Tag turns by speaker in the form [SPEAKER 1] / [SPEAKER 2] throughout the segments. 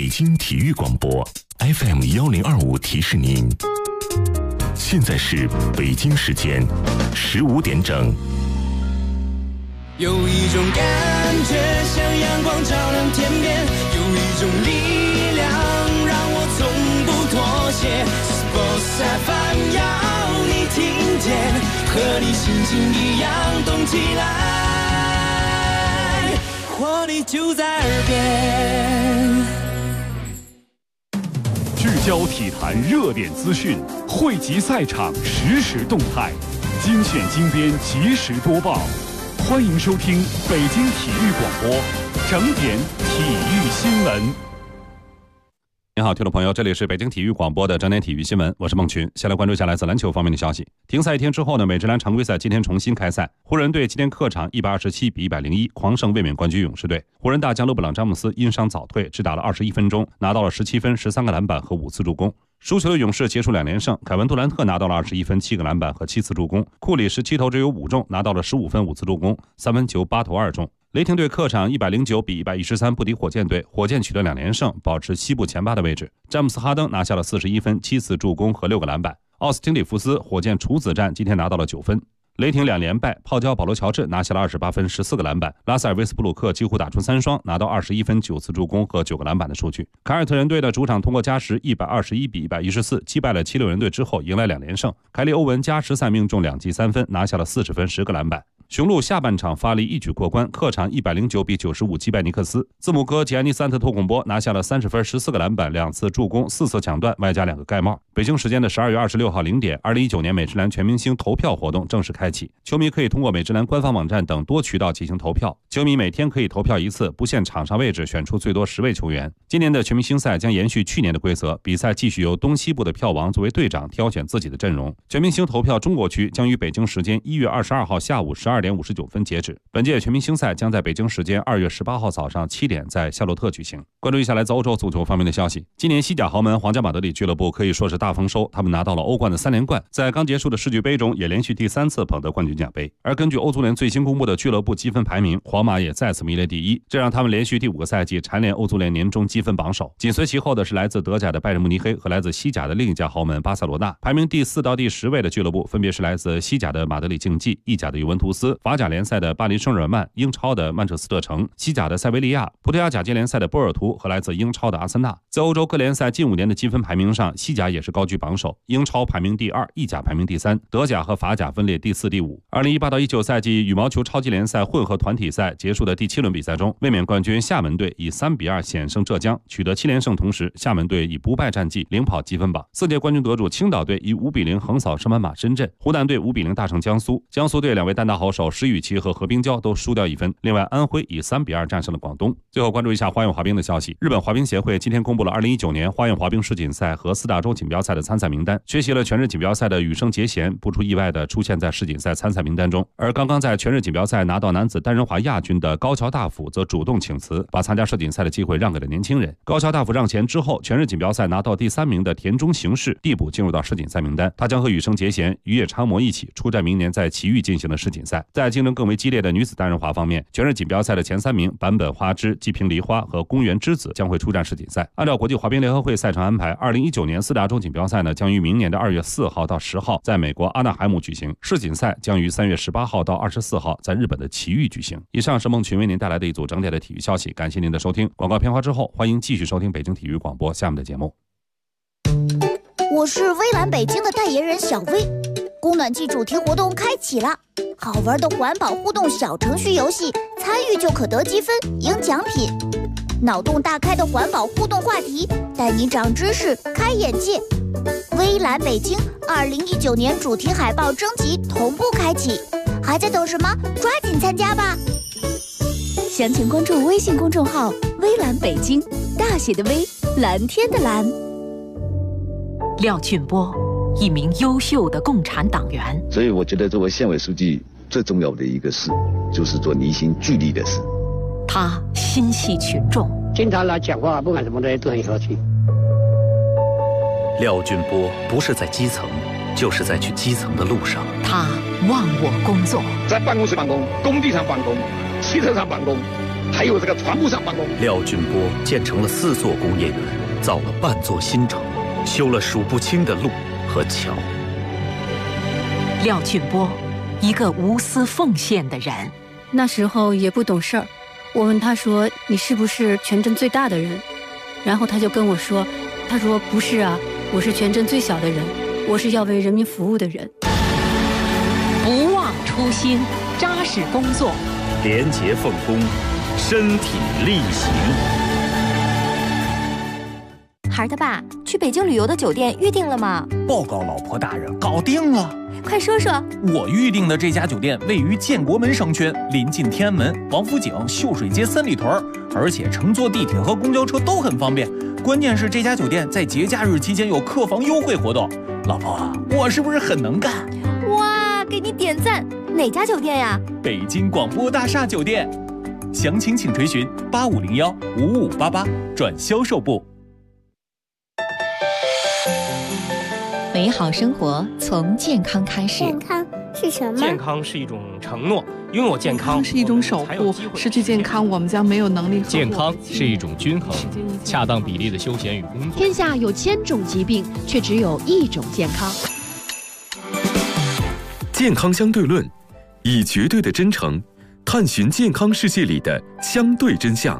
[SPEAKER 1] 北京体育广播 FM1025提示您，现在是北京时间15点整。
[SPEAKER 2] 有一种感觉像阳光照亮天边，有一种力量让我从不妥协。Sports FM 要你听见，和你心情一样动起来，活力就在耳边。
[SPEAKER 3] 聚焦体坛热点资讯，汇集赛场实时动态，精选精编及时播报。欢迎收听北京体育广播整点体育新闻。
[SPEAKER 4] 您好，听众朋友，这里是北京体育广播的整点体育新闻，我是孟群。先来关注一下来自篮球方面的消息。停赛一天之后呢，美职篮常规赛今天重新开赛。湖人队今天客场127比101狂胜卫冕冠军勇士队。湖人大将勒布朗詹姆斯因伤早退，只打了21分钟，拿到了17分、13个篮板和5次助攻。输球的勇士结束2连胜，凯文杜兰特拿到了21分、7个篮板和7次助攻，库里17投只有5中，拿到了15分、5次助攻，3分球8投2中。雷霆队客场109比113不敌火箭队，火箭取得2连胜，保持西部前8的位置。詹姆斯哈登拿下了41分、7次助攻和6个篮板。奥斯汀里弗斯火箭处子战今天拿到了9分。雷霆2连败，泡椒保罗乔治拿下了28分、14个篮板，拉塞尔维斯布鲁克几乎打出3双，拿到21分、9次助攻和9个篮板的数据。凯尔特人队的主场通过加时121比114击败了76人队之后，迎来2连胜。凯利欧文加时赛命中2记3分，拿下了40分、10个篮板。雄鹿下半场发力一举过关，客场109比95击败尼克斯。字母哥吉安尼斯安特托孔波拿下了30分、14个篮板、2次助攻、4次抢断，外加2个盖帽。北京时间的12月26号0点，2019年美职篮全明星投票活动正式开启。球迷可以通过美职篮官方网站等多渠道进行投票。球迷每天可以投票1次，不限场上位置，选出最多10位球员。今年的全明星赛将延续去年的规则，比赛继续由东西部的票王作为队长挑选自己的阵容。全明星投票中国区将于北京时间1月22号下午12点59分截止。本届全明星赛将在北京时间2月18号早上7点在夏洛特举行。关注一下来自欧洲足球方面的消息。今年西甲豪门皇家马德里俱乐部可以说是大丰收，他们拿到了欧冠的3连冠，在刚结束的世俱杯中也连续第3次捧得冠军奖杯。而根据欧足联最新公布的俱乐部积分排名，皇马也再次名列第1，这让他们连续第5个赛季蝉联欧足联年终积分榜首。紧随其后的是来自德甲的拜仁慕尼黑和来自西甲的另一家豪门巴塞罗那。排名第4到第10位的俱乐部分别是来自西甲的马德里竞技、意甲的尤文图斯、法甲联赛的巴黎圣日耳曼、英超的曼彻斯特城、西甲的塞维利亚、葡萄牙甲级联赛的波尔图和来自英超的阿森纳。在欧洲各联赛近5年的积分排名上，西甲也是高居榜首，英超排名第2，意甲排名第3，德甲和法甲分列第4、第5。2018到19赛季羽毛球超级联赛混合团体赛结束的第7轮比赛中，卫冕冠军厦门队以3比2险胜浙江，取得7连胜，同时厦门队以不败战绩领跑积分榜。4届冠军得主青岛队以5比0横扫圣班马深圳，湖南队5比0大胜江苏，江苏队2位单打好手施雨琦和何冰娇都输掉1分。另外，安徽以3比2战胜了广东。最后关注一下花样滑冰的消息。日本滑冰协会今天公布了2019年花样滑冰世锦赛和4大洲锦标赛的参赛名单。缺席了全日锦标赛的羽生结弦不出意外的出现在世锦赛参赛名单中，而刚刚在全日锦标赛拿到男子单人滑亚军的高桥大辅则主动请辞，把参加世锦赛的机会让给了年轻人。高桥大辅让贤之后，全日锦标赛拿到第3名的田中行士递补进入到世锦赛名单，他将和羽生结弦、羽野昌磨一起出战明年在埼玉进行的世锦赛。在竞争更为激烈的女子单人滑方面，全日锦标赛的前3名坂本花枝、纪平梨花和宫原之子将会出战世锦赛。按照国际滑冰联合会赛程安排，2019年4大洲锦标赛呢将于明年的2月4号到10号在美国阿纳海姆举行，世锦赛将于3月18号到24号在日本的埼玉举行。以上是孟群为您带来的一组整点的体育消息，感谢您的收听。广告片花之后，欢迎继续收听北京体育广播下面的节目。
[SPEAKER 5] 我是微蓝北京的代言人小薇，供暖季主题活动开启了，好玩的环保互动小程序游戏，参与就可得积分赢奖品。脑洞大开的环保互动话题，带你长知识开眼界。微蓝北京2019年主题海报征集同步开启，还在等什么？抓紧参加吧！
[SPEAKER 6] 详情关注微信公众号微蓝北京，大写的微，蓝天的蓝。
[SPEAKER 7] 廖俊波，一名优秀的共产党员，
[SPEAKER 8] 所以我觉得作为县委书记最重要的一个事就是做凝心聚力的事。
[SPEAKER 7] 他心系群众，
[SPEAKER 9] 经常来讲话，不管什么东西都很和气。
[SPEAKER 10] 廖俊波不是在基层，就是在去基层的路上。
[SPEAKER 7] 他忘我工作，
[SPEAKER 11] 在办公室办公，工地上办公，汽车上办公，
[SPEAKER 8] 还有这个船坞上办公。
[SPEAKER 10] 廖俊波建成了4座工业园，造了半座新城，修了数不清的路和桥。
[SPEAKER 7] 廖俊波，一个无私奉献的人。
[SPEAKER 11] 那时候也不懂事儿，我问他说：“你是不是全镇最大的人？”然后他就跟我说：“他说不是啊，我是全镇最小的人，我是要为人民服务的人。”
[SPEAKER 7] 不忘初心，扎实工作，
[SPEAKER 10] 廉洁奉公，身体力行。
[SPEAKER 12] 孩儿他爸，去北京旅游的酒店预定了吗？
[SPEAKER 13] 报告老婆大人，搞定了。
[SPEAKER 12] 快说说。
[SPEAKER 13] 我预定的这家酒店位于建国门商圈，临近天安门、王府井、秀水街三里屯，而且乘坐地铁和公交车都很方便。关键是这家酒店在节假日期间有客房优惠活动。老婆，我是不是很能干？
[SPEAKER 12] 哇，给你点赞！哪家酒店呀？
[SPEAKER 13] 北京广播大厦酒店。详情请垂询8501-5588转销售部。
[SPEAKER 14] 美好生活从健康开始。
[SPEAKER 15] 健康是什么？
[SPEAKER 16] 健康是一种承诺，拥有健康
[SPEAKER 17] 是一种守护，失去健康我们将没有能力。
[SPEAKER 16] 健康是一种均衡，恰当比例的休闲与工作。
[SPEAKER 18] 天下有1000种疾病，却只有1种健康。
[SPEAKER 1] 健康相对论，以绝对的真诚探寻健康世界里的相对真相。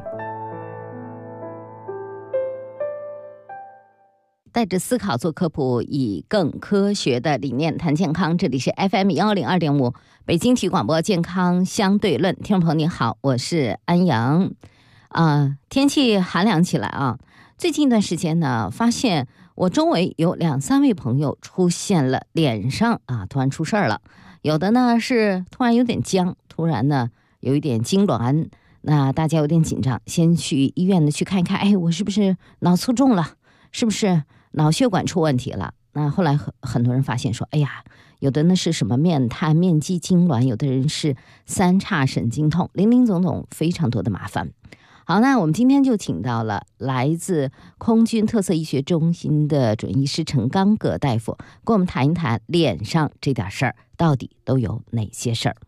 [SPEAKER 19] 带着思考做科普，以更科学的理念谈健康。这里是 FM102.5 北京体育广播健康相对论。听众朋友您好，我是安阳。天气寒凉起来啊，最近一段时间呢，发现我周围有2-3位朋友出现了脸上突然出事儿了，有的呢是突然有点僵，突然呢有一点痉挛，那大家有点紧张，先去医院的去看一看，我是不是脑卒中了，是不是脑血管出问题了？那后来很多人发现说，有的呢是什么面瘫、面肌痉挛，有的人是3叉神经痛，林林总总非常多的麻烦。好，那我们今天就请到了来自空军特色医学中心的准医师陈刚葛大夫，跟我们谈一谈脸上这点事儿到底都有哪些事儿。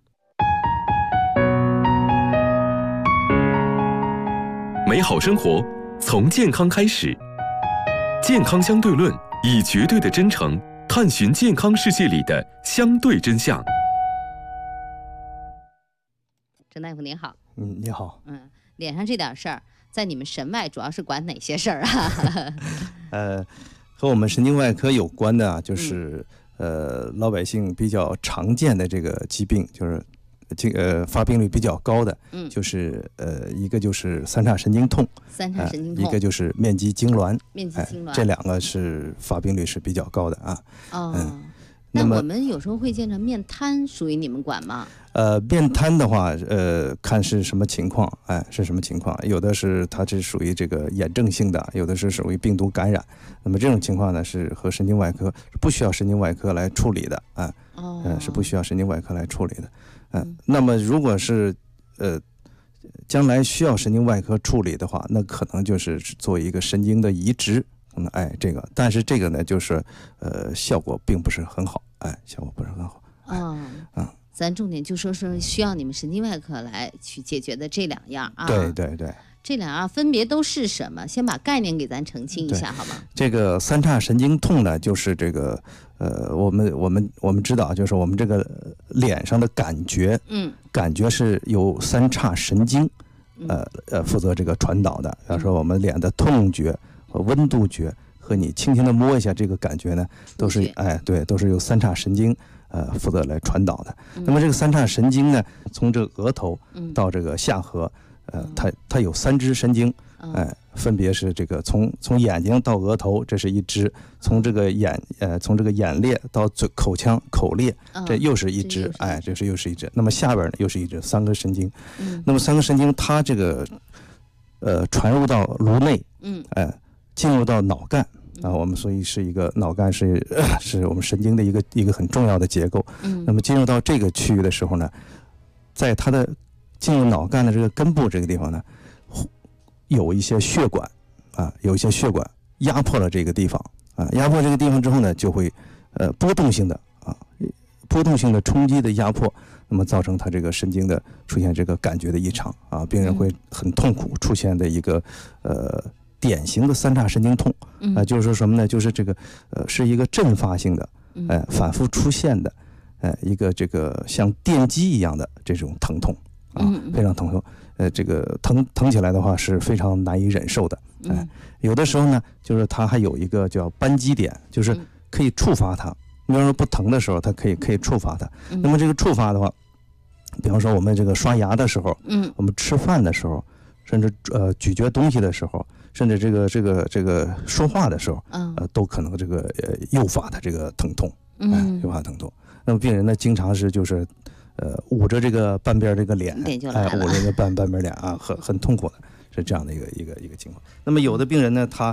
[SPEAKER 1] 美好生活从健康开始，健康相对论，以绝对的真诚探寻健康世界里的相对真相。
[SPEAKER 19] 陈大夫您好。
[SPEAKER 20] 你好。
[SPEAKER 19] 脸上这点事儿，在你们神外主要是管哪些事儿啊？
[SPEAKER 20] 和我们神经外科有关的就是老百姓比较常见的这个疾病，就是这个发病率比较高的，就是一个就是3叉神经痛，一个就是面肌痉挛，这2个是发病率是比较高的啊。
[SPEAKER 19] 那我们有时候会见着面瘫，属于你们管吗？
[SPEAKER 20] 面瘫的话，看是什么情况，是什么情况？有的是它是属于这个炎症性的，有的是属于病毒感染。那么这种情况呢，是和神经外科不需要神经外科来处理的是不需要神经外科来处理的。那么如果是将来需要神经外科处理的话，那可能就是做一个神经的移植。这个，但是这个呢，就是效果并不是很好，效果不是很好。
[SPEAKER 19] 咱重点就说需要你们神经外科来去解决的这2样啊。
[SPEAKER 20] 对对对，
[SPEAKER 19] 这2样分别都是什么？先把概念给咱澄清一下好吗？
[SPEAKER 20] 这个3叉神经痛呢，就是这个我们知道，就是我们这个脸上的感觉，感觉是由3叉神经负责这个传导的。比方说我们脸的痛觉和温度觉和你轻轻的摸一下这个感觉呢，都是都是由3叉神经负责来传导的。那么这个3叉神经呢，从这个额头到这个下颌，它有3支神经，分别是这个从眼睛到额头，这是1支；从这个眼裂到口腔口裂，这又是1支，这是又是1支。那么下边呢又是1支，3个神经。那么3个神经它这个传入到颅内，进入到脑干我们所以是一个脑干是我们神经的一个很重要的结构。那么进入到这个区域的时候呢，在它的进入脑干的这个根部这个地方呢，有一些血管压迫了这个地方压迫这个地方之后呢，就会波动性的波动性的冲击的压迫，那么造成他这个神经的出现这个感觉的异常啊，病人会很痛苦，出现的一个典型的三叉神经痛就是说什么呢？就是这个是一个阵发性的反复出现的一个这个像电击一样的这种疼痛啊，非常疼痛。这个疼起来的话是非常难以忍受的。有的时候呢，就是它还有一个叫扳机点，就是可以触发它。比方说不疼的时候，它可以触发它。那么这个触发的话，比方说我们这个刷牙的时候，我们吃饭的时候，甚至咀嚼东西的时候，甚至这个说话的时候，都可能这个诱发它这个疼痛，诱发疼痛。那么病人呢，经常是就是捂着这个半边这个脸，捂着这个半边脸啊，很痛苦的，是这样的一个情况。那么有的病人呢，他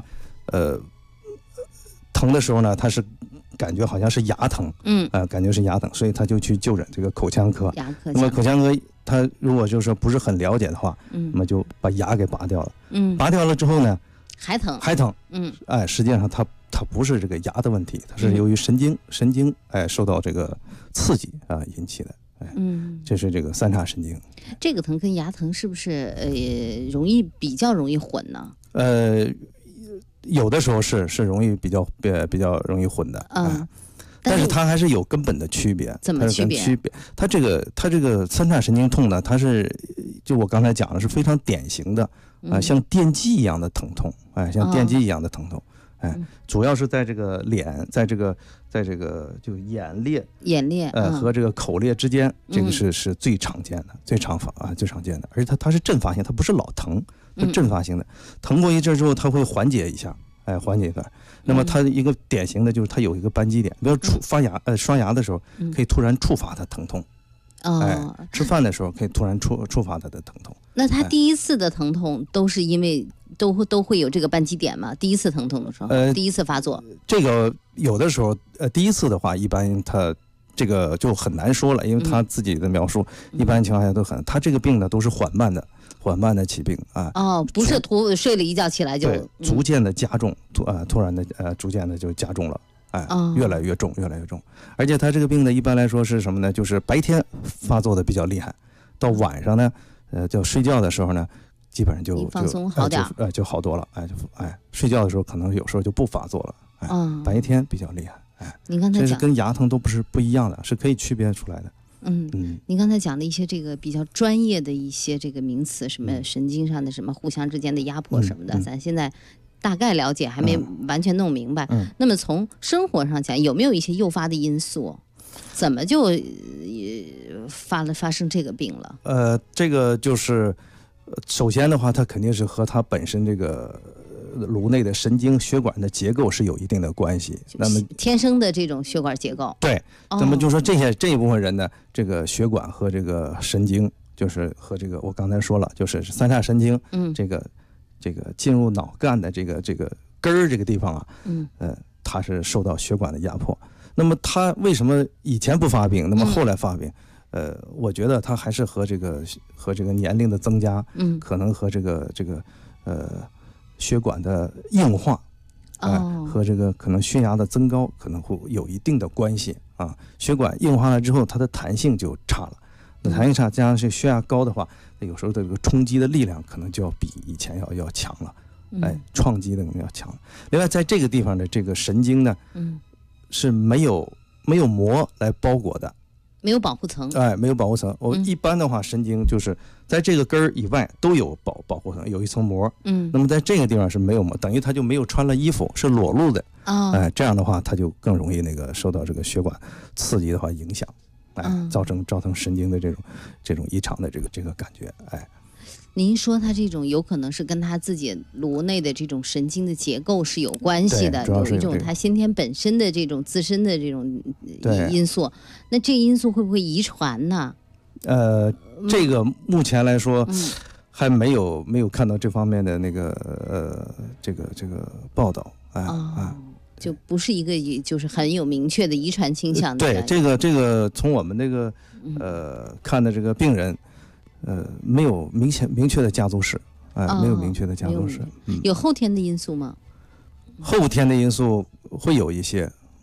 [SPEAKER 20] 疼的时候呢，他是感觉好像是牙疼，感觉是牙疼，所以他就去就诊这个口腔科。那么口腔科他如果就是不是很了解的话，那么就把牙给拔掉了。拔掉了之后呢，
[SPEAKER 19] 还疼。
[SPEAKER 20] 实际上它不是这个牙的问题，它是由于神经受到这个刺激啊引起的。这是这个三叉神经。
[SPEAKER 19] 这个疼跟牙疼是不是比较容易混呢？
[SPEAKER 20] 有的时候是比较容易混的。但是它还是有根本的区别。
[SPEAKER 19] 怎么区别？
[SPEAKER 20] 它这个三叉神经痛呢，它是就我刚才讲的是非常典型的像电击一样的疼痛，像电击一样的疼痛。主要是在这个脸，在这个就眼裂和这个口裂之间，这个是最常见的，最常见的。而且它是阵发性，它不是老疼，是阵发性的。疼过一阵之后，它会缓解一下，缓解一下。那么它一个典型的就是它有一个扳机点，比如刷牙的时候可以突然触发它疼痛。吃饭的时候可以突然触发它的疼痛。
[SPEAKER 19] 那他第一次的疼痛都是因为都会有这个扳机点吗？第一次疼痛的时候，第一次发作，
[SPEAKER 20] 这个有的时候第一次的话，一般他这个就很难说了，因为他自己的描述，一般情况下都他这个病呢都是缓慢的起病啊。
[SPEAKER 19] 不是睡了一觉起来就
[SPEAKER 20] 逐渐的加重，突然的逐渐的就加重了。越来越重，而且他这个病呢，一般来说是什么呢？就是白天发作的比较厉害，到晚上呢，就睡觉的时候呢，基本上就
[SPEAKER 19] 放松好点，
[SPEAKER 20] 就好多了，睡觉的时候可能有时候就不发作了，白天比较厉害，
[SPEAKER 19] 你刚才
[SPEAKER 20] 这是跟牙疼都不一样的，是可以区别出来的。
[SPEAKER 19] 您刚才讲的一些这个比较专业的一些这个名词，什么神经上的什么互相之间的压迫什么的，咱现在大概了解，还没完全弄明白。那么从生活上讲，有没有一些诱发的因素？怎么就发生这个病了？
[SPEAKER 20] 这个就是首先的话，它肯定是和它本身这个颅内的神经血管的结构是有一定的关系。那么
[SPEAKER 19] 天生的这种血管结构，
[SPEAKER 20] 对。那么就说这一部分人呢，这个血管和这个神经，就是和这个我刚才说了，就是三叉神经，这个进入脑干的这个根儿这个地方啊，它是受到血管的压迫。那么它为什么以前不发病，那么后来发病？我觉得它还是和这个年龄的增加，可能和这个血管的硬化，和这个可能血压的增高可能会有一定的关系啊。血管硬化了之后，它的弹性就差了。那弹性差，加上是血压高的话，有时候这个冲击的力量可能就要比以前要强了，撞击的能力要强了。另外，在这个地方的这个神经呢，是没有膜来包裹的，
[SPEAKER 19] 没有保护层。
[SPEAKER 20] 没有保护层。我一般的话，神经就是在这个根儿以外都有保护层，有一层膜。那么在这个地方是没有膜，等于它就没有穿了衣服，是裸露的。这样的话，它就更容易受到这个血管刺激的话影响。造成神经的这种异常的这个感觉。
[SPEAKER 19] 您说它这种有可能是跟他自己颅内的这种神经的结构是有关系的，有一种他先天本身的这种自身的这种因素。那这个因素会不会遗传呢？
[SPEAKER 20] 这个目前来说还没有看到这方面的这个报道。
[SPEAKER 19] 就不是一个就是很有明确的遗传倾向的。
[SPEAKER 20] 对，这个从我们看的这个病人，没有明确的家族史，没有明确的家族史。
[SPEAKER 19] 有后天的因素吗？
[SPEAKER 20] 后天的因素会有一些，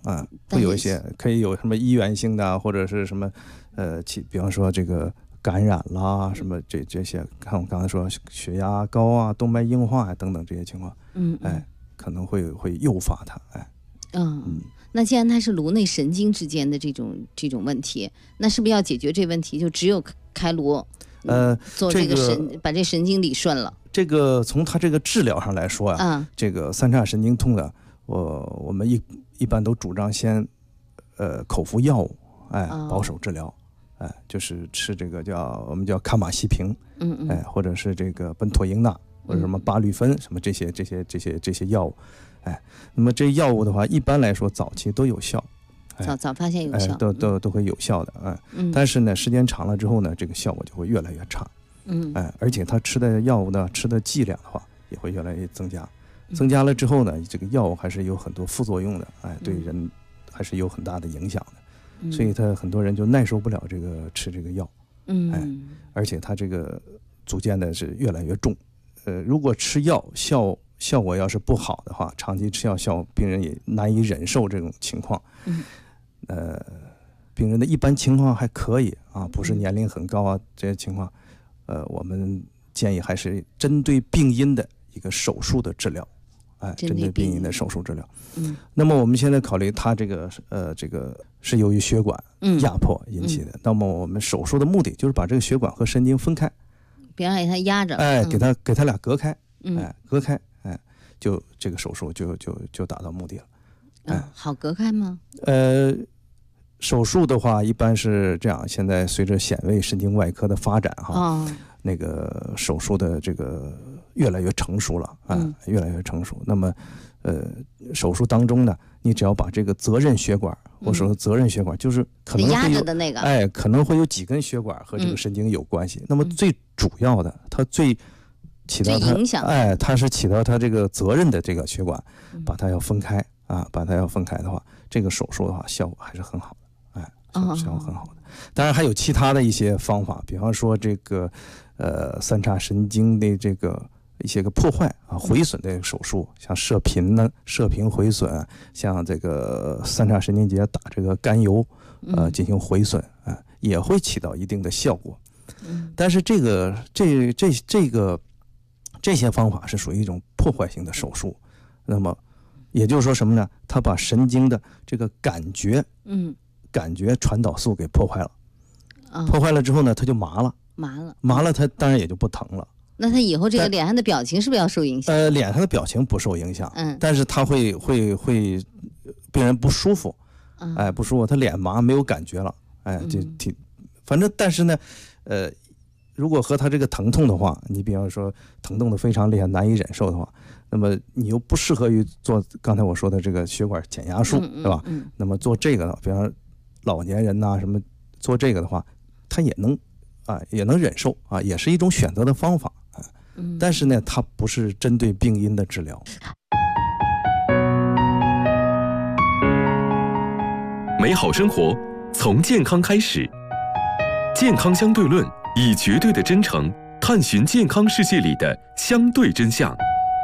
[SPEAKER 20] 啊，会有一些可以有什么医源性的，或者是什么比方说这个感染啦，什么这些，看我刚才说血压高啊、动脉硬化啊等等这些情况，可能会诱发它，
[SPEAKER 19] 那既然它是颅内神经之间的这种问题，那是不是要解决这问题，就只有开颅？做这个把这神经理顺了。这个
[SPEAKER 20] 从它这个治疗上来说啊，这个三叉神经痛的，我们一般都主张先口服药物，保守治疗，就是吃这个我们叫卡马西平，或者是这个苯妥英钠，或者什么巴氯芬，什么这些药物，那么这药物的话，一般来说早期都有效。
[SPEAKER 19] 早发现有效，
[SPEAKER 20] 都会有效的，但是呢，时间长了之后呢，这个效果就会越来越差，而且他吃的药物呢，吃的剂量的话，也会越来越增加了之后呢，这个药物还是有很多副作用的，对人还是有很大的影响的，所以他很多人就耐受不了吃这个药，而且他这个逐渐的是越来越重，如果吃药效果要是不好的话，长期吃药病人也难以忍受这种情况。病人的一般情况还可以啊，不是年龄很高啊，这些情况，我们建议还是针对病因的一个手术的治疗，针对病因的手术治疗。那么我们现在考虑他这个是由于血管压迫引起的，那么我们手术的目的就是把这个血管和神经分开，
[SPEAKER 19] 别让它压着，
[SPEAKER 20] 给它俩隔开，隔开，就这个手术就达到目的了。
[SPEAKER 19] 好隔开吗？
[SPEAKER 20] 手术的话一般是这样，现在随着显微神经外科的发展那个手术的这个越来越成熟了越来越成熟。那么手术当中呢，你只要把这个责任血管，或者说责任血管就是可能
[SPEAKER 19] 压着的那个，
[SPEAKER 20] 可能会有几根血管和这个神经有关系。那么最主要的，它起到它
[SPEAKER 19] 影响，
[SPEAKER 20] 它是起到它这个责任的这个血管，把它要分开把它要分开的话，这个手术的话效果还是很好的，效果很好的。当然还有其他的一些方法，比方说这个三叉神经的这个一些个破坏毁损的手术，像射频毁损，像这个三叉神经节打这个甘油进行毁损也会起到一定的效果。但是这些方法是属于一种破坏性的手术，那么也就是说什么呢？它把神经的这个感觉传导素给破坏了，破坏了之后呢，它就麻了，它当然也就不疼了。
[SPEAKER 19] 那他以后这个脸上的表情是不是要受影响？
[SPEAKER 20] 脸上的表情不受影响，但是他会病人不舒服，不舒服，他脸麻没有感觉了，反正但是呢，如果和他这个疼痛的话，你比方说疼痛的非常厉害，难以忍受的话，那么你又不适合于做刚才我说的这个血管减压术，是吧？那么做这个的，比方老年人什么做这个的话，他也能忍受也是一种选择的方法但是呢，它不是针对病因的治疗。
[SPEAKER 1] 美好生活从健康开始，健康相对论以绝对的真诚探寻健康世界里的相对真相。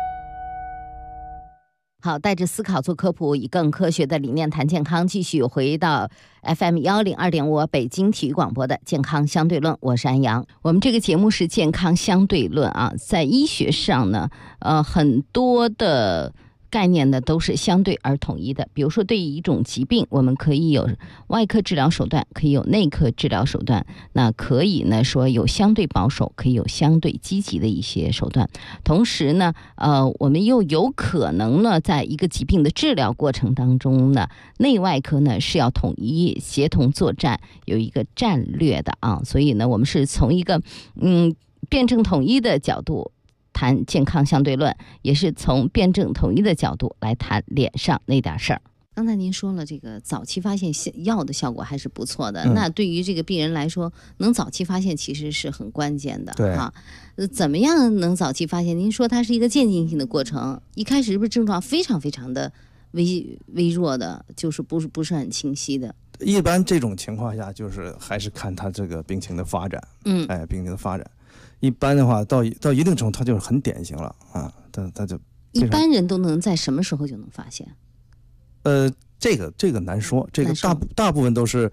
[SPEAKER 19] 好，带着思考做科普，以更科学的理念谈健康，继续回到 FM102.5 北京体育广播的健康相对论，我是安阳。我们这个节目是健康相对论在医学上呢，很多的概念呢都是相对而统一的。比如说对于一种疾病，我们可以有外科治疗手段，可以有内科治疗手段，那可以呢说有相对保守，可以有相对积极的一些手段。同时呢我们又有可能呢在一个疾病的治疗过程当中呢，内外科呢是要统一协同作战，有一个战略的所以呢我们是从一个辩证统一的角度谈健康相对论，也是从辩证统一的角度来谈脸上那点事儿。刚才您说了，这个早期发现药的效果还是不错的，那对于这个病人来说，能早期发现其实是很关键的。
[SPEAKER 20] 对
[SPEAKER 19] 怎么样能早期发现？您说它是一个渐进性的过程，一开始是不是症状非常非常的微弱的，就是不是很清晰的？
[SPEAKER 20] 一般这种情况下，就是还是看他这个病情的发展。病情的发展。一般的话，到一定程度，它就是很典型了它就
[SPEAKER 19] 一般人都能在什么时候就能发现？
[SPEAKER 20] 这个难说，这个大部分都是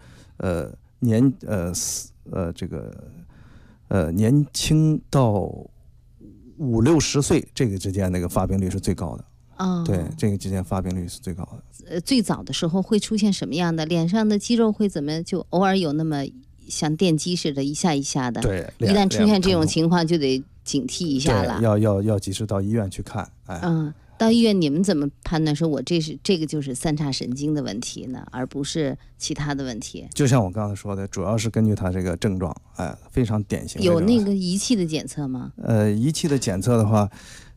[SPEAKER 20] 年轻到50-60岁这个之间那个发病率是最高的。对，这个之间发病率是最高的。
[SPEAKER 19] 最早的时候会出现什么样的？脸上的肌肉会怎么就偶尔有那么像电击似的，一下一下的？
[SPEAKER 20] 对，
[SPEAKER 19] 一旦出现这种情况，就得警惕一下了。
[SPEAKER 20] 要及时到医院去看。
[SPEAKER 19] 到医院你们怎么判断说我这个就是三叉神经的问题呢，而不是其他的问题？
[SPEAKER 20] 就像我刚才说的，主要是根据它这个症状，非常典型的。
[SPEAKER 19] 有那个仪器的检测吗？
[SPEAKER 20] 仪器的检测的话，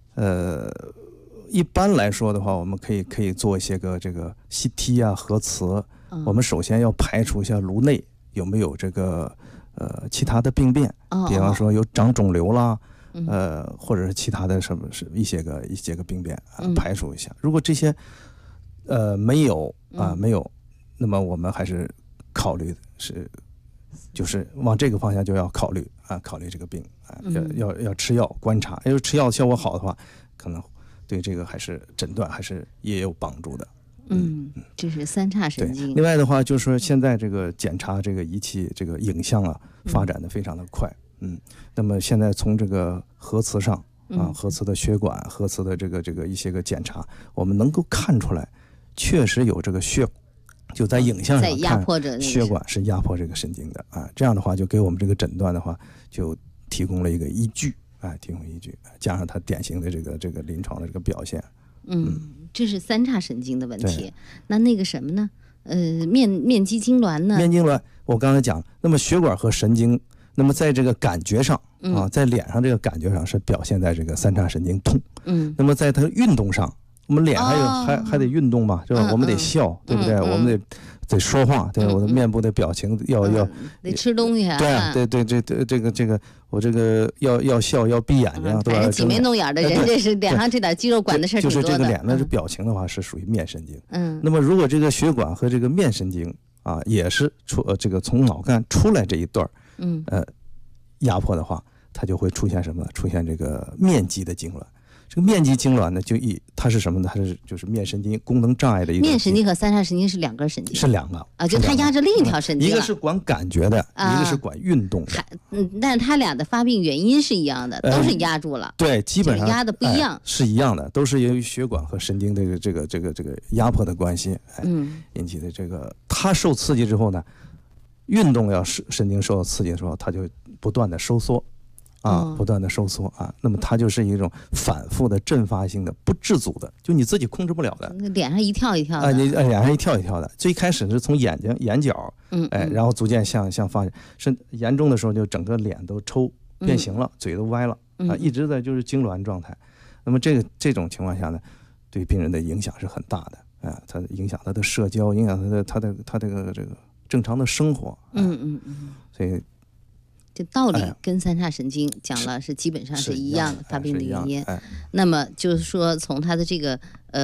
[SPEAKER 20] 一般来说的话，我们可以做一些个这个 CT 啊、核磁。我们首先要排除一下颅内有没有这个其他的病变，比方说有长肿瘤啦。或者是其他的什么是一些个病变排除一下。如果这些没有，那么我们还是考虑就是往这个方向就要考虑这个病要吃药观察。要是吃药效果好的话，可能对这个还是诊断还是也有帮助的。
[SPEAKER 19] 这是三叉神经。
[SPEAKER 20] 另外的话，就是说现在这个检查这个仪器这个影像发展的非常的快。那么现在从这个核磁上核磁的血管、核磁的这个一些个检查，我们能够看出来，确实有这个就在影像上看血管是压迫这个神经的这样的话就给我们这个诊断的话就提供了一个依据加上它典型的这个临床的这个表现。
[SPEAKER 19] 这是三叉神经的问题。那个什么呢？面肌痉挛呢？
[SPEAKER 20] 面痉挛我刚才讲，那么血管和神经。那么在这个感觉上在脸上这个感觉上是表现在这个三叉神经痛。那么在它运动上，我们脸还得运动嘛，就是我们得笑，对不对？我们得说话，对，我的面部的表情要
[SPEAKER 19] 得吃东西啊。
[SPEAKER 20] 对，这个我这个要笑，要闭眼睛，对吧？
[SPEAKER 19] 挤眉弄眼的人，这是脸上这点肌肉管的事挺多的。
[SPEAKER 20] 就是这个脸的表情的话是属于面神经。那么如果这个血管和这个面神经也是这个从脑干出来这一段压迫的话，它就会出现什么呢？出现这个面肌的痉挛。这个面肌痉挛呢，它是什么呢？它就是面神经功能障碍的一种。
[SPEAKER 19] 面神经和三叉神经是两根神经。
[SPEAKER 20] 是两个
[SPEAKER 19] 就它压着另一条神经。
[SPEAKER 20] 一个是管感觉的，一个是管运动的。
[SPEAKER 19] 但是它俩的发病原因是一样的，都是压住了。
[SPEAKER 20] 对，基本上
[SPEAKER 19] 压的不一样，
[SPEAKER 20] 是一样的，都是由于血管和神经这个压迫的关系，引起的这个。它受刺激之后呢？运动要神经受到刺激的时候，它就不断的收缩，不断的收缩那么它就是一种反复的阵发性的、不自主的，就你自己控制不了的。
[SPEAKER 19] 脸上一跳一跳的
[SPEAKER 20] 你脸上一跳一跳的。最开始是从眼睛、眼角，然后逐渐向发展，是严重的时候就整个脸都抽变形了，嘴都歪了一直在就是痉挛状态。那么这种情况下呢，对病人的影响是很大的它影响他的社交，影响他这个正常的生活。所以
[SPEAKER 19] 这道理跟三叉神经讲了是基本上是一样的发病的原因。那么就是说从他的这个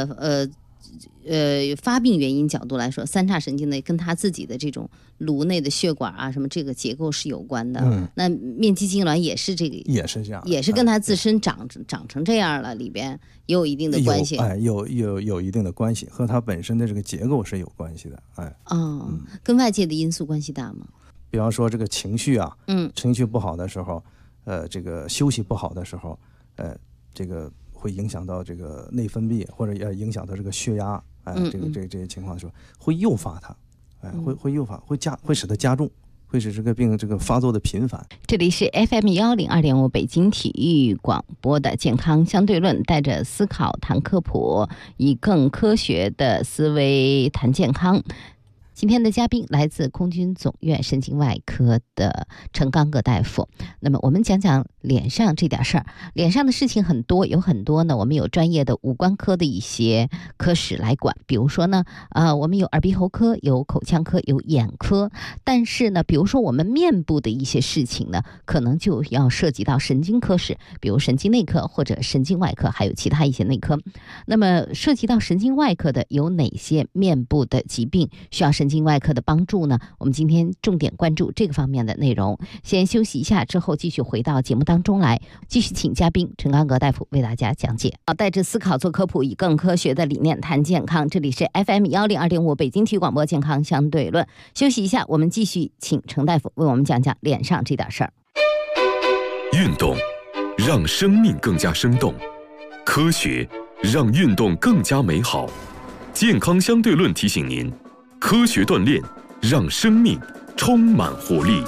[SPEAKER 19] 发病原因角度来说，三叉神经呢跟他自己的这种颅内的血管什么这个结构是有关的。那面肌痉挛也是这个，
[SPEAKER 20] 也是这样，
[SPEAKER 19] 也是跟他自身长成这样了，里边也有一定的关系。
[SPEAKER 20] 有一定的关系，和他本身的这个结构是有关系的。
[SPEAKER 19] 跟外界的因素关系大吗？
[SPEAKER 20] 比方说这个情绪情绪不好的时候，这个休息不好的时候，这个会影响到这个内分泌，或者影响到这个血压，这些情况的时候，会诱发它，会诱发，会使它加重，会使这个病这个发作的频繁。
[SPEAKER 19] 这里是 FM102.5 北京体育广播的健康相对论，带着思考谈科普，以更科学的思维谈健康。今天的嘉宾来自空军总院神经外科的陈刚各大夫。那么我们讲讲脸上这点事儿。脸上的事情很多，有很多呢，我们有专业的五官科的一些科室来管。比如说呢，我们有耳鼻喉科，有口腔科，有眼科。但是呢，比如说我们面部的一些事情呢，可能就要涉及到神经科室，比如神经内科或者神经外科，还有其他一些内科。那么涉及到神经外科的有哪些面部的疾病需要神神经外科的帮助呢？我们今天重点关注这个方面的内容。先休息一下，之后继续回到节目当中来，继续请嘉宾陈刚格大夫为大家讲解。带着思考做科普，以更科学的理念谈健康。这里是 FM102.5 北京体育广播健康相对论。休息一下，我们继续请陈大夫为我们讲讲脸上这点事儿。
[SPEAKER 1] 运动让生命更加生动，科学让运动更加美好。健康相对论提醒您，科学锻炼让生命充满活力。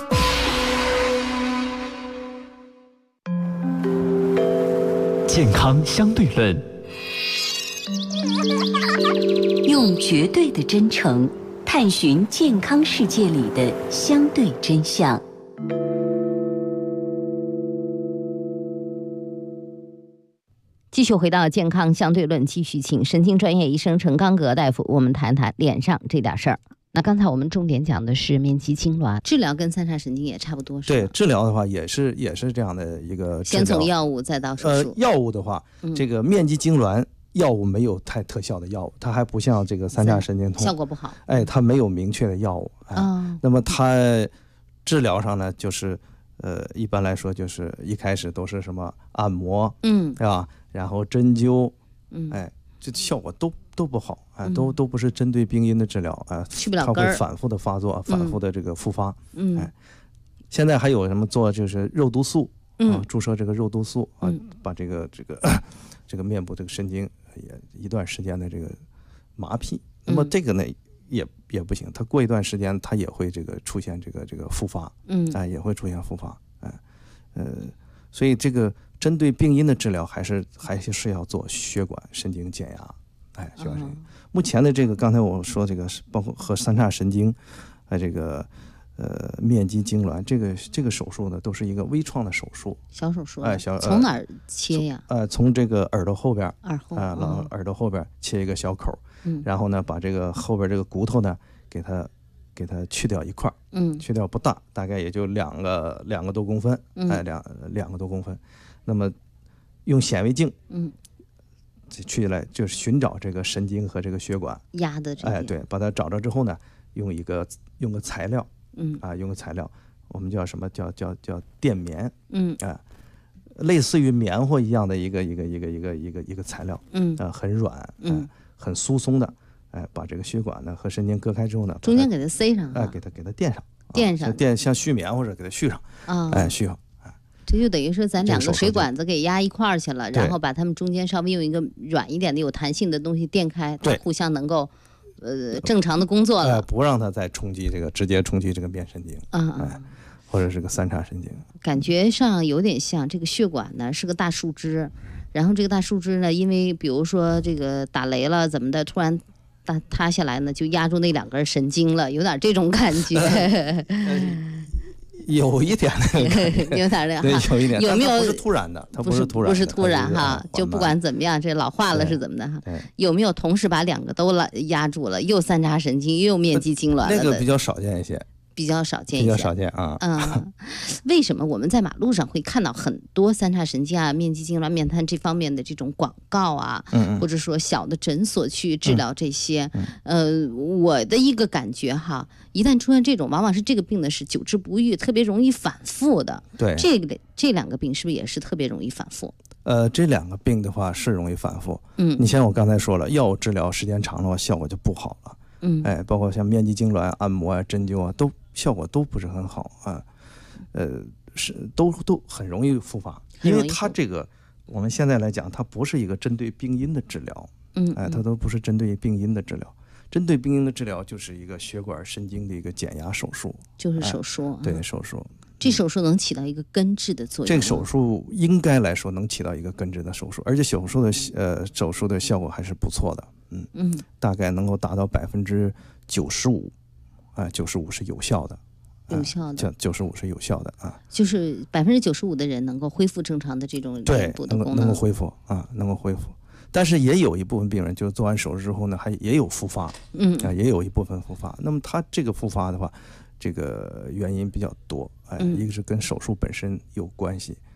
[SPEAKER 15] 健康相对论，
[SPEAKER 6] 用绝对的真诚探寻健康世界里的相对真相。
[SPEAKER 19] 继续回到健康相对论，继续请神经专业医生陈刚格大夫，我们谈谈脸上这点事儿。那刚才我们重点讲的是面肌痉挛，治疗跟三叉神经也差不多，是吧？
[SPEAKER 20] 对，治疗的话也是这样的一个治疗，
[SPEAKER 19] 先从药物再到手术。
[SPEAKER 20] 药物的话，这个面肌痉挛药物没有太特效的药物，它还不像这个三叉神经痛
[SPEAKER 19] 效果不好。
[SPEAKER 20] 它没有明确的药物。那么它治疗上呢，就是一般来说就是一开始都是什么按摩，对吧？然后针灸，这效果都不好，都不是针对病因的治疗，
[SPEAKER 19] 去不了根儿，
[SPEAKER 20] 它会反复的发作，反复的这个复发。现在还有什么做就是肉毒素，注射这个肉毒素把这个面部这个神经也一段时间的这个麻痹。那么这个呢也不行，它过一段时间它也会这个出现这个复发，也会出现复发，所以这个针对病因的治疗还是要做血管神经减压，需要这个。目前的这个刚才我说这个包括和三叉神经，这个面肌痉挛这个手术呢，都是一个微创的手术，
[SPEAKER 19] 小手术，从哪儿切呀？
[SPEAKER 20] 从这个耳朵后边，
[SPEAKER 19] 耳
[SPEAKER 20] 朵后边切一个小口，然后呢把这个后边这个骨头呢给它去掉一块，去掉不大，大概也就两个多公分，两个多公分。那么用显微镜，去下来就是寻找这个神经和这个血管
[SPEAKER 19] 压的这
[SPEAKER 20] 对，把它找着之后呢，用个材料，用个材料，我们叫什么叫电棉，类似于棉花一样的一个材料，很软，很疏松的，把这个血管呢和神经割开之后呢，
[SPEAKER 19] 中间给它塞上，
[SPEAKER 20] 给它垫上，像续棉或者给它续上，续上。
[SPEAKER 19] 这就等于说咱两个水管子给压一块儿去了，然后把它们中间稍微用一个软一点的有弹性的东西垫开，它互相能够正常的工作了，
[SPEAKER 20] 不让它再直接冲击这个面神经，或者是个三叉神经。
[SPEAKER 19] 感觉上有点像这个血管呢是个大树枝，然后这个大树枝呢，因为比如说这个打雷了怎么的，突然塌下来呢，就压住那两根神经了，有点这种感觉。
[SPEAKER 20] 有一点
[SPEAKER 19] 有点的哈，
[SPEAKER 20] 有一点，
[SPEAKER 19] 有没有
[SPEAKER 20] 不是突然的？它
[SPEAKER 19] 不是突然哈，就不管怎么样，这老化了是怎么的哈？有没有同时把两个都压住了，又三叉神经又面肌痉挛了？
[SPEAKER 20] 那个比较少见一些。
[SPEAKER 19] 比较少见
[SPEAKER 20] 啊。
[SPEAKER 19] 为什么我们在马路上会看到很多三叉神经啊、面肌痉挛、面瘫这方面的这种广告啊，或者说小的诊所去治疗这些？我的一个感觉哈，一旦出现这种，往往是这个病呢是久治不愈，特别容易反复的。
[SPEAKER 20] 对，
[SPEAKER 19] 这两个病是不是也是特别容易反复？
[SPEAKER 20] 这两个病的话是容易反复。你像我刚才说了，药物治疗时间长的话，效果就不好了。包括像面肌痉挛、按摩啊、针灸啊，都效果都不是很好啊。都很容易复发，因为它这个我们现在来讲，它不是一个针对病因的治疗。它都不是针对病因的治疗。针对病因的治疗就是一个血管神经的一个减压手术，
[SPEAKER 19] 就是手术。
[SPEAKER 20] 对，手术。
[SPEAKER 19] 这手术能起到一个根治的作用。
[SPEAKER 20] 这个手术应该来说能起到一个根治的手术，而且手术的效果还是不错的。大概能够达到95%，95%是有效的。95%是有效的啊。
[SPEAKER 19] 就是95%的人能够恢复正常的这种脸部的功能。
[SPEAKER 20] 能够恢复啊，能够恢复。但是也有一部分病人，就是做完手术之后呢，也有复发。也有一部分复发。那么他这个复发的话，这个原因比较多。一个是跟手术本身有关系，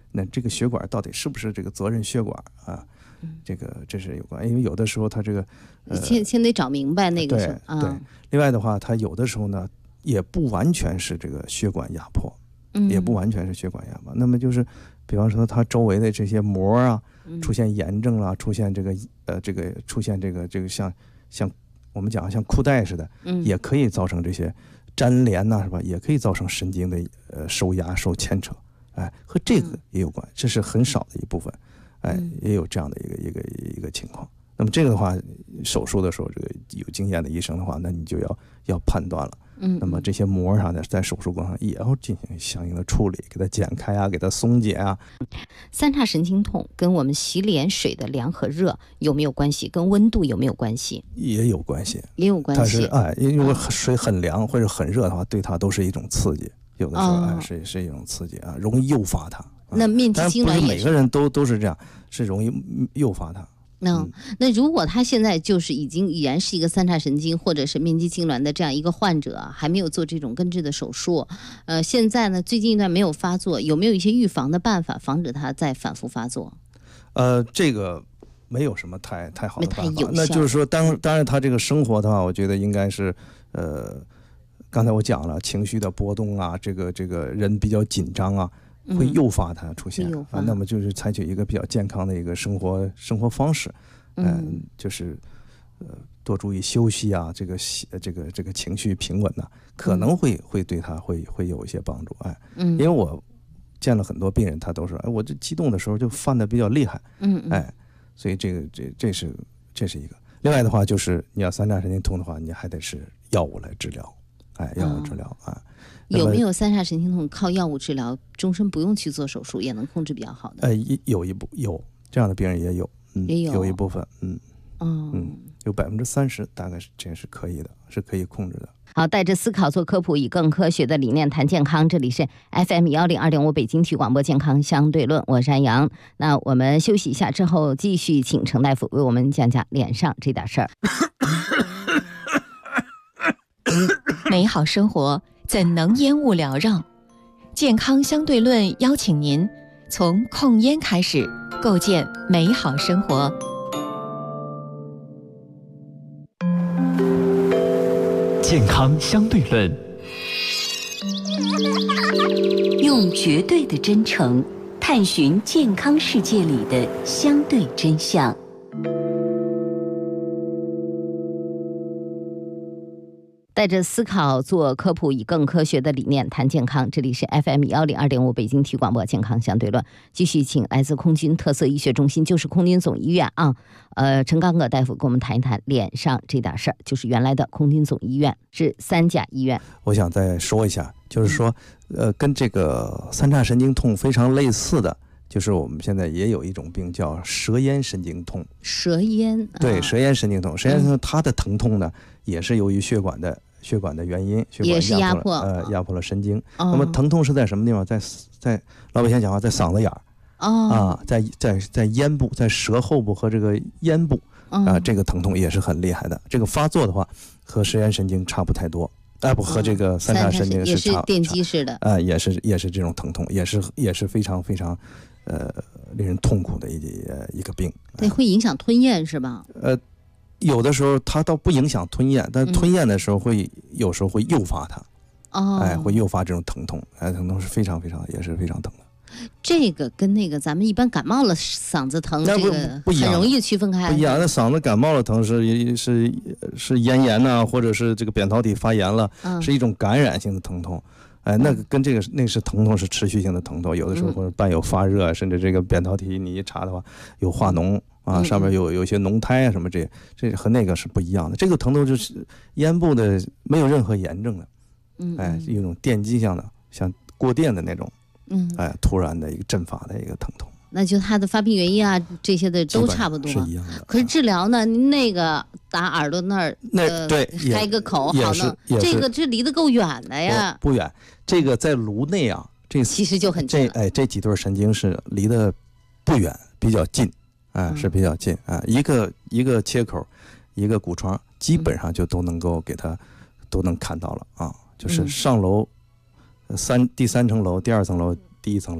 [SPEAKER 20] 那这个血管到底是不是这个责任血管啊？这是有关，因为有的时候它这个
[SPEAKER 19] 先得找明白那个是
[SPEAKER 20] 对。另外的话，它有的时候呢也不完全是这个血管压迫，也不完全是血管压迫。那么就是，比方说它周围的这些膜啊出现炎症啦，出现出现这个像我们讲像裤带似的，也可以造成这些粘连呐，是吧？也可以造成神经的受压受牵扯，和这个也有关，这是很少的一部分。也有这样的一个情况。那么这个的话，手术的时候，这个有经验的医生的话，那你就要判断了。那么这些膜上的在手术过程中也要进行相应的处理，给它剪开啊，给它松解啊。
[SPEAKER 19] 三叉神经痛跟我们洗脸水的凉和热有没有关系？跟温度有没有关系？
[SPEAKER 20] 也有关系，
[SPEAKER 19] 也有关系。
[SPEAKER 20] 它是因为水很凉或者很热的话，对它都是一种刺激。有的时候是一种刺激啊，容易诱发它。
[SPEAKER 19] 那面肌痉挛也是，
[SPEAKER 20] 不是每个人都是这样，是容易诱发它。
[SPEAKER 19] 那如果他现在就是已然是一个三叉神经或者是面肌痉挛的这样一个患者，还没有做这种根治的手术，现在呢最近一段没有发作，有没有一些预防的办法防止他再反复发作？
[SPEAKER 20] 这个没有什么太好的办法。那就是说，当然他这个生活的话，我觉得应该是刚才我讲了情绪的波动啊，这个人比较紧张啊。会诱发它出现那么就是采取一个比较健康的一个生活方式，就是多注意休息啊，这个情绪平稳呐，可能会对他会有一些帮助。因为我见了很多病人，他都说，我这激动的时候就犯得比较厉害，所以这是一个。另外的话，就是你要三叉神经痛的话，你还得是药物来治疗，药物治疗
[SPEAKER 19] 有没有三叉神经痛靠药物治疗，终身不用去做手术也能控制比较好的？
[SPEAKER 20] 有这样的病人也有，有一部分，有30%大概这是可以的，是可以控制的。
[SPEAKER 19] 好，带着思考做科普，以更科学的理念谈健康。这里是 FM102.5北京体育广播健康相对论，我是安阳。那我们休息一下之后，继续请程大夫为我们讲讲脸上这点事儿。
[SPEAKER 14] 美好生活怎能烟雾缭绕？健康相对论邀请您从控烟开始，构建美好生活。
[SPEAKER 15] 健康相对论，
[SPEAKER 6] 用绝对的真诚探寻健康世界里的相对真相。
[SPEAKER 19] 带着思考做科普，以更科学的理念谈健康。这里是 FM102.5北京体育广播健康相对论，继续请来自空军特色医学中心，就是空军总医院陈刚葛大夫跟我们谈一谈脸上这点事儿。就是原来的空军总医院是3甲医院。
[SPEAKER 20] 我想再说一下，就是说跟这个三叉神经痛非常类似的，就是我们现在也有一种病叫舌咽神经痛。
[SPEAKER 19] 舌咽，
[SPEAKER 20] 对，舌咽神经痛，舌咽神经痛它的疼痛呢，也是由于血管的原因，血管
[SPEAKER 19] 也是压迫
[SPEAKER 20] 了神经。那么疼痛是在什么地方？在老百姓讲话，在嗓子眼儿在咽部，在舌后部和这个咽部这个疼痛也是很厉害的。这个发作的话，和舌咽神经差不太多，不和这个三叉神经
[SPEAKER 19] 也是电击式的
[SPEAKER 20] 也是这种疼痛，也是非常非常令人痛苦的一个病。
[SPEAKER 19] 对，会影响吞咽是吧？
[SPEAKER 20] 有的时候它倒不影响吞咽，但吞咽的时候有时候会诱发它，会诱发这种疼痛，疼痛是非常非常也是非常疼的。
[SPEAKER 19] 这个跟那个咱们一般感冒了嗓子疼，这个很容易区分开。
[SPEAKER 20] 不一样，那嗓子感冒了疼是咽炎呐，或者是这个扁桃体发炎了，是一种感染性的疼痛。那个跟那是疼痛，是持续性的疼痛，有的时候或者伴有发热，甚至这个扁桃体你一查的话有化脓上面有些脓苔啊什么，这和那个是不一样的。这个疼痛就是咽部的没有任何炎症的，一种电击向的，像过电的那种，突然的一个震发的一个疼痛。
[SPEAKER 19] 那就它的发病原因啊，这些的都差不多，
[SPEAKER 20] 是一样的。
[SPEAKER 19] 可是治疗呢，那个打耳朵那儿，
[SPEAKER 20] 对，
[SPEAKER 19] 开个口好弄，这离得够远的呀。
[SPEAKER 20] 不远，这个在颅内啊，这
[SPEAKER 19] 其实就很近。
[SPEAKER 20] 这几对神经是离得不远，比较近，是比较近一个切口，一个骨窗，基本上就都能够给它都能看到了就是上楼第3层楼、第2层楼、第1层楼。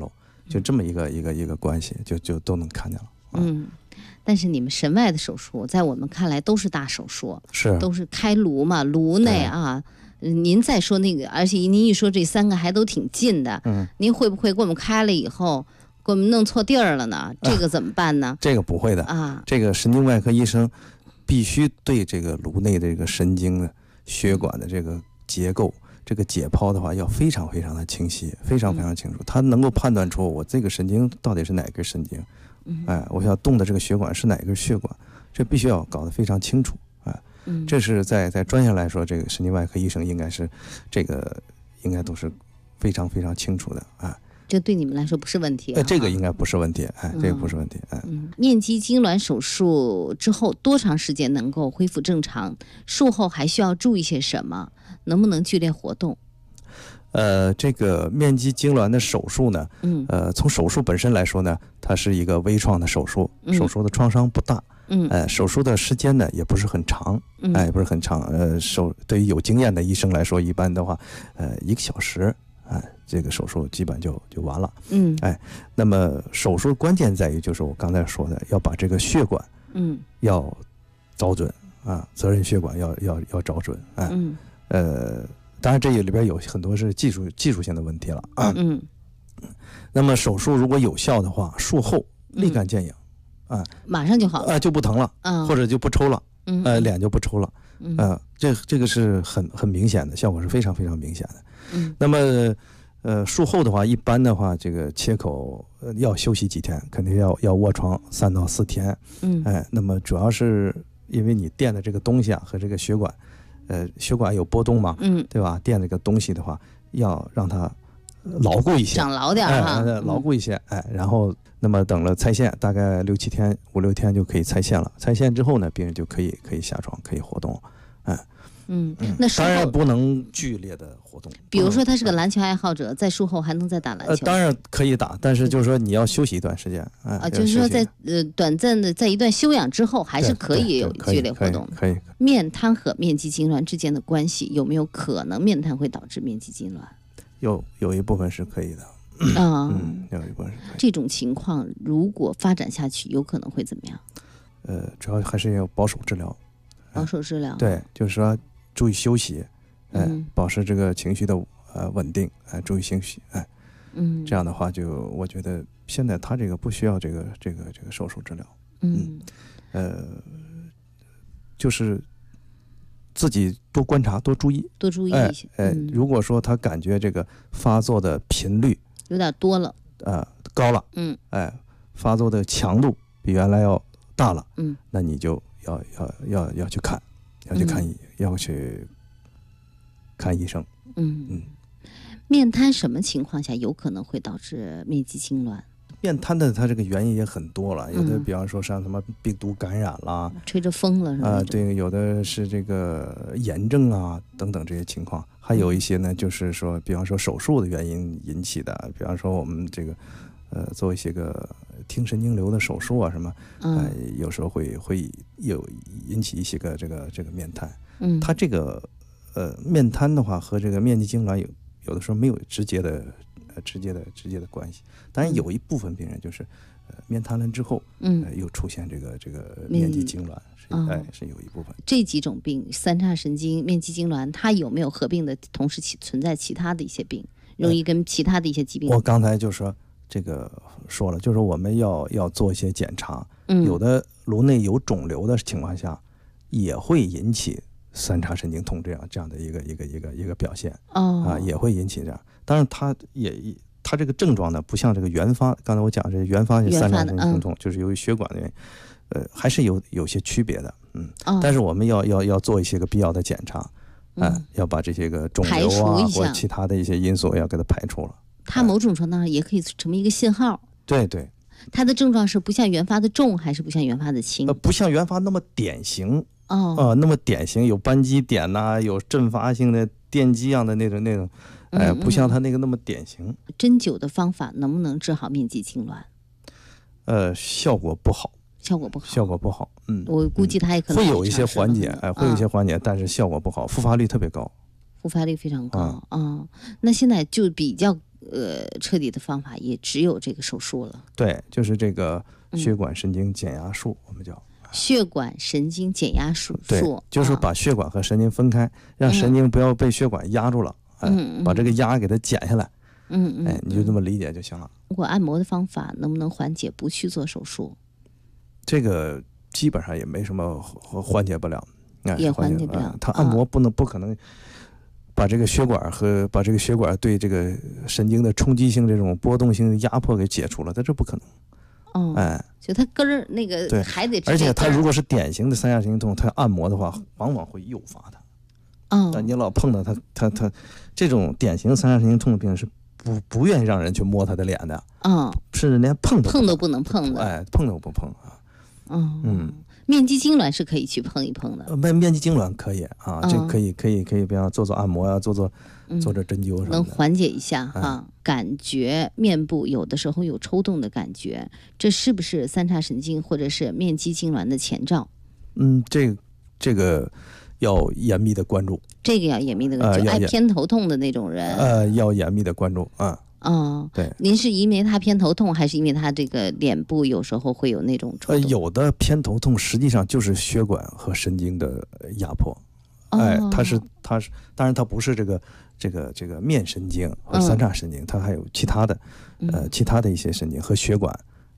[SPEAKER 20] 就这么一个关系，就都能看见了。
[SPEAKER 19] 但是你们神外的手术，在我们看来都是大手术，都是开颅嘛，颅内啊。您再说那个，而且您一说这3个还都挺近的，您会不会给我们开了以后，给我们弄错地儿了呢？这个怎么办呢？
[SPEAKER 20] 这个不会的啊，这个神经外科医生必须对这个颅内的这个神经的血管的这个结构。这个解剖的话要非常非常的清晰，非常非常清楚，他能够判断出我这个神经到底是哪根神经，我要动的这个血管是哪根血管，这必须要搞得非常清楚，这是在专业来说，这个神经外科医生应该是这个应该都是非常非常清楚的
[SPEAKER 19] 这对你们来说不是问题
[SPEAKER 20] 这个应该不是问题，这个不是问题，
[SPEAKER 19] 面肌痉挛手术之后多长时间能够恢复正常？术后还需要注意些什么？能不能剧烈活动？
[SPEAKER 20] 这个面肌痉挛的手术呢，从手术本身来说呢，它是一个微创的手术，手术的创伤不大，手术的时间呢也不是很长，也不是很长，对于有经验的医生来说，一般的话，1个小时，这个手术基本就完了，那么手术关键在于就是我刚才说的，要把这个血管，要找准责任血管要找准，当然这里边有很多是技术性的问题了那么手术如果有效的话，术后立竿见影
[SPEAKER 19] 马上就好了
[SPEAKER 20] 就不疼了或者就不抽了脸就不抽了这个是很明显的效果，是非常非常明显的那么术后的话，一般的话这个切口要休息几天，肯定要卧床3到4天那么主要是因为你垫的这个东西和这个血管血管有波动嘛，对吧？垫这个东西的话，要让它牢固一些，
[SPEAKER 19] 长牢点
[SPEAKER 20] 牢固一些，然后那么等了拆线，大概5、7天、5、6天就可以拆线了。拆线之后呢，病人就可以下床，可以活动，
[SPEAKER 19] 那
[SPEAKER 20] 当然不能剧烈的活动。
[SPEAKER 19] 比如说他是个篮球爱好者，在术后还能再打篮球？
[SPEAKER 20] 当然可以打，但是就是说你要休息一段时间
[SPEAKER 19] 就是说在短暂的在一段休养之后，还是可以有剧烈活动。
[SPEAKER 20] 可以。
[SPEAKER 19] 面瘫和面肌痉挛之间的关系，有没有可能面瘫会导致面肌痉挛？
[SPEAKER 20] 有一部分是可以的。有一部分是可以。
[SPEAKER 19] 这种情况如果发展下去，有可能会怎么样？
[SPEAKER 20] 主要还是要保守治疗。
[SPEAKER 19] 保守治疗。
[SPEAKER 20] 对，就是说注意休息，保持这个情绪的稳定，注意休息，这样的话我觉得现在他这个不需要这个手术治疗，就是自己多观察，多注意
[SPEAKER 19] 一些。
[SPEAKER 20] 如果说他感觉这个发作的频率
[SPEAKER 19] 有点多了，
[SPEAKER 20] 高了，发作的强度比原来要大了，那你就要去看，要去看医生。
[SPEAKER 19] 面瘫什么情况下有可能会导致面肌痉挛？
[SPEAKER 20] 面瘫的它这个原因也很多了，有的比方说像什么病毒感染啦，
[SPEAKER 19] 吹着风了是吧？
[SPEAKER 20] 对，有的是这个炎症等等这些情况，还有一些呢就是说，比方说手术的原因引起的，比方说我们这个做一些个听神经瘤的手术什么，有时候会有引起一些个这个面瘫。它这个面瘫的话和这个面肌痉挛有的时候没有直接的关系，当然有一部分病人就是面瘫了之后，又出现这个面肌痉挛，是有一部分。
[SPEAKER 19] 这几种病，三叉神经、面肌痉挛，它有没有合并的同时存在其他的一些病，容易跟其他的一些疾病？
[SPEAKER 20] 我刚才就说这个说了，就是我们要做一些检查，有的颅内有肿瘤的情况下，也会引起三叉神经痛这样的一个表现，也会引起这样。当然它这个症状呢，不像这个原发，刚才我讲这原发三叉神经痛，就是由于血管的原因，还是有些区别的，但是我们要做一些个必要的检查，要把这些个肿瘤或其他的一些因素要给它排除了。
[SPEAKER 19] 它某种程度上也可以成为一个信号。
[SPEAKER 20] 对。
[SPEAKER 19] 它的症状是不像原发的重，还是不像原发的轻？
[SPEAKER 20] 不像原发那么典型。那么典型，有扳机点有阵发性的电击样的那种，不像它那个那么典型。
[SPEAKER 19] 针灸的方法能不能治好面肌痉挛？
[SPEAKER 20] 效果不好。
[SPEAKER 19] 我估计它也可能
[SPEAKER 20] 会有一些缓解，但是效果不好，复发率特别高。
[SPEAKER 19] 复发率非常高那现在就比较彻底的方法也只有这个手术了。
[SPEAKER 20] 对，就是这个血管神经减压术，我们叫
[SPEAKER 19] 血管神经减压术。
[SPEAKER 20] 对，就是把血管和神经分开，让神经不要被血管压住了，把这个压给它减下来。你就这么理解就行了。
[SPEAKER 19] 通过按摩的方法能不能缓解，不去做手术？
[SPEAKER 20] 这个基本上也没什么缓解不了，
[SPEAKER 19] 也缓解不了。
[SPEAKER 20] 它按摩不可能把这个血管对这个神经的冲击性、这种波动性的压迫给解除了，这不可能。
[SPEAKER 19] 就它根儿那个
[SPEAKER 20] 对
[SPEAKER 19] 还得，
[SPEAKER 20] 而且它如果是典型的三下神经痛，它按摩的话，往往会诱发它。但你老碰到它这种典型三下神经痛的病人是不愿意让人去摸他的脸的，甚至连碰都
[SPEAKER 19] 不能碰的，
[SPEAKER 20] 碰都不碰啊。
[SPEAKER 19] 面肌痉挛是可以去碰一碰的，
[SPEAKER 20] 面肌痉挛可以啊，这可以，比方做按摩啊，做针灸什么的，
[SPEAKER 19] 能缓解一下哈。感觉面部有的时候有抽动的感觉，这是不是三叉神经或者是面肌痉挛的前兆？
[SPEAKER 20] 这个要严密的关注，
[SPEAKER 19] 爱偏头痛的那种人，
[SPEAKER 20] 要严密的关注啊。对，
[SPEAKER 19] 您是因为他偏头痛，还是因为他这个脸部有时候会有那种抽动？
[SPEAKER 20] 有的偏头痛实际上就是血管和神经的压迫。它是，当然它不是这个面神经和三叉神经，它还有其他的一些神经和血管，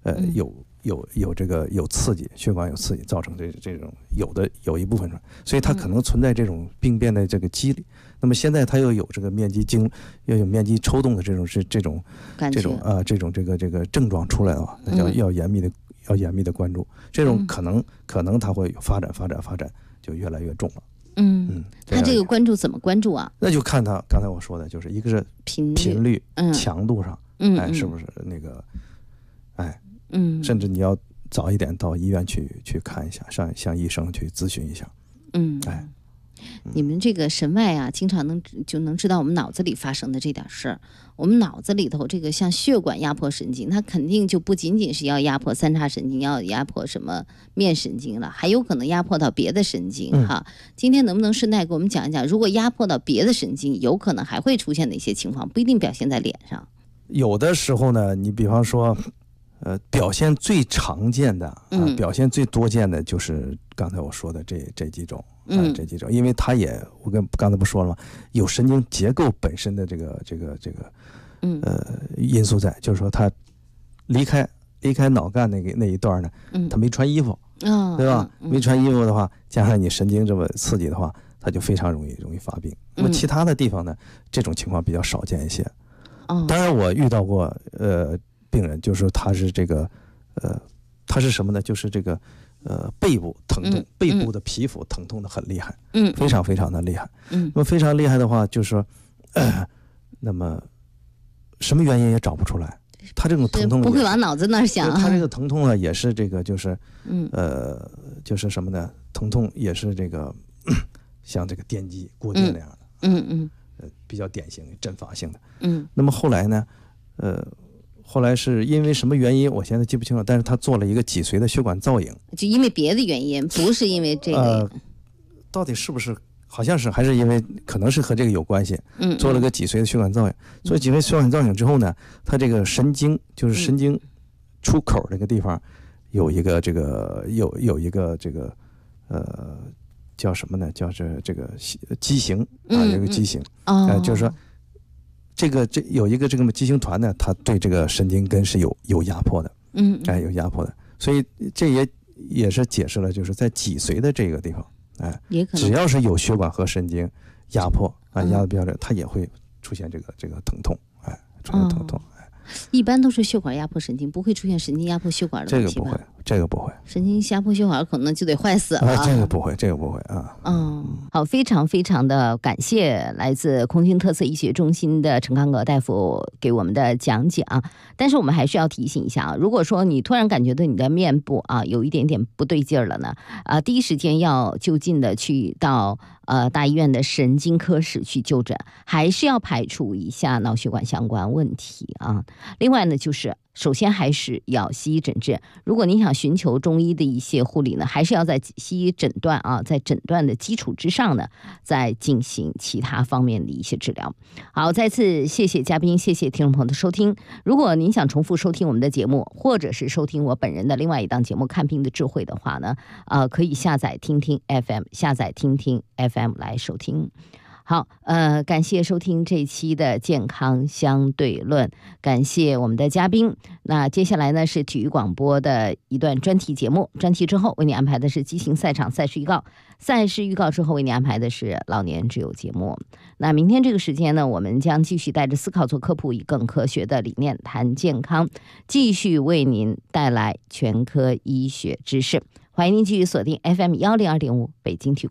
[SPEAKER 20] 有刺激，血管有刺激，造成这种有一部分，所以它可能存在这种病变的这个机理。那么现在它又有这个面肌要有面肌抽动的这种症状出来的话，那要严密的关注。这种可能它会有发展，就越来越重了。
[SPEAKER 19] 它这个关注怎么关注啊？
[SPEAKER 20] 那就看它刚才我说的，就是一个是频率、强度上，是不是那个，甚至你要早一点到医院去看一下，向医生去咨询一下。
[SPEAKER 19] 你们这个神外啊，经常能知道我们脑子里发生的这点事儿。我们脑子里头这个像血管压迫神经，它肯定就不仅仅是要压迫三叉神经，要压迫什么面神经了，还有可能压迫到别的神经哈。今天能不能顺带给我们讲一讲，如果压迫到别的神经，有可能还会出现哪些情况？不一定表现在脸上。
[SPEAKER 20] 有的时候呢，你比方说，表现最常见的表现最多见的就是刚才我说的这几种。这几种，因为它我刚才不说了吗？有神经结构本身的这个因素在，就是说它离开脑干那一段呢，它没穿衣服，对吧？没穿衣服的话，加上你神经这么刺激的话，它就非常容易发病。那么其他的地方呢，这种情况比较少见一些。当然我遇到过病人，就是他是这个他是什么呢？就是这个。背部疼痛，背部的皮肤疼痛的很厉害，非常非常的厉害。那么非常厉害的话，就是说，那么什么原因也找不出来。他这种疼痛
[SPEAKER 19] 不会往脑子那儿想。
[SPEAKER 20] 他这个疼痛呢，也是这个，就是就是什么呢？疼痛也是这个，像这个电击过电那样的，比较典型阵发性的。那么后来呢，后来是因为什么原因，我现在记不清了。但是他做了一个脊髓的血管造影，
[SPEAKER 19] 就因为别的原因，不是因为这个。
[SPEAKER 20] 到底是不是？好像是还是因为可能是和这个有关系。做了个脊髓的血管造影。所以脊髓血管造影之后呢，他这个神经就是神经出口这个地方有一个这个有一个这个叫什么呢？叫这个畸形啊，有一个畸形就是说。这有一个这个畸形团呢，它对这个神经根是有压迫的，有压迫的，所以这也是解释了，就是在脊髓的这个地方，只要是有血管和神经压迫压的比较厉害，它也会出现这个疼痛，出现疼痛。
[SPEAKER 19] 一般都是血管压迫神经，不会出现神经压迫血管的问题吧？
[SPEAKER 20] 这个不会。
[SPEAKER 19] 神经压迫血管可能就得坏死了。
[SPEAKER 20] 这个不会啊。
[SPEAKER 19] 好，非常非常的感谢来自空军特色医学中心的陈康阁大夫给我们的讲解啊。但是我们还是要提醒一下啊，如果说你突然感觉到你的面部有一点点不对劲儿了呢，第一时间要就近的去到大医院的神经科室去就诊，还是要排除一下脑血管相关问题啊。另外呢，就是首先还是要西医诊治。如果您想寻求中医的一些护理呢，还是要在西医诊断啊，在诊断的基础之上呢，再进行其他方面的一些治疗。好，再次谢谢嘉宾，谢谢听众朋友的收听。如果您想重复收听我们的节目，或者是收听我本人的另外一档节目《看病的智慧》的话呢，可以下载听听 FM， 下载听听 FM 来收听。好，感谢收听这一期的健康相对论，感谢我们的嘉宾。那接下来呢是体育广播的一段专题节目，专题之后为你安排的是畸形赛场赛事预告，赛事预告之后为你安排的是老年之友节目。那明天这个时间呢，我们将继续带着思考做科普，以更科学的理念谈健康，继续为您带来全科医学知识。欢迎您继续锁定 FM 102.5北京体育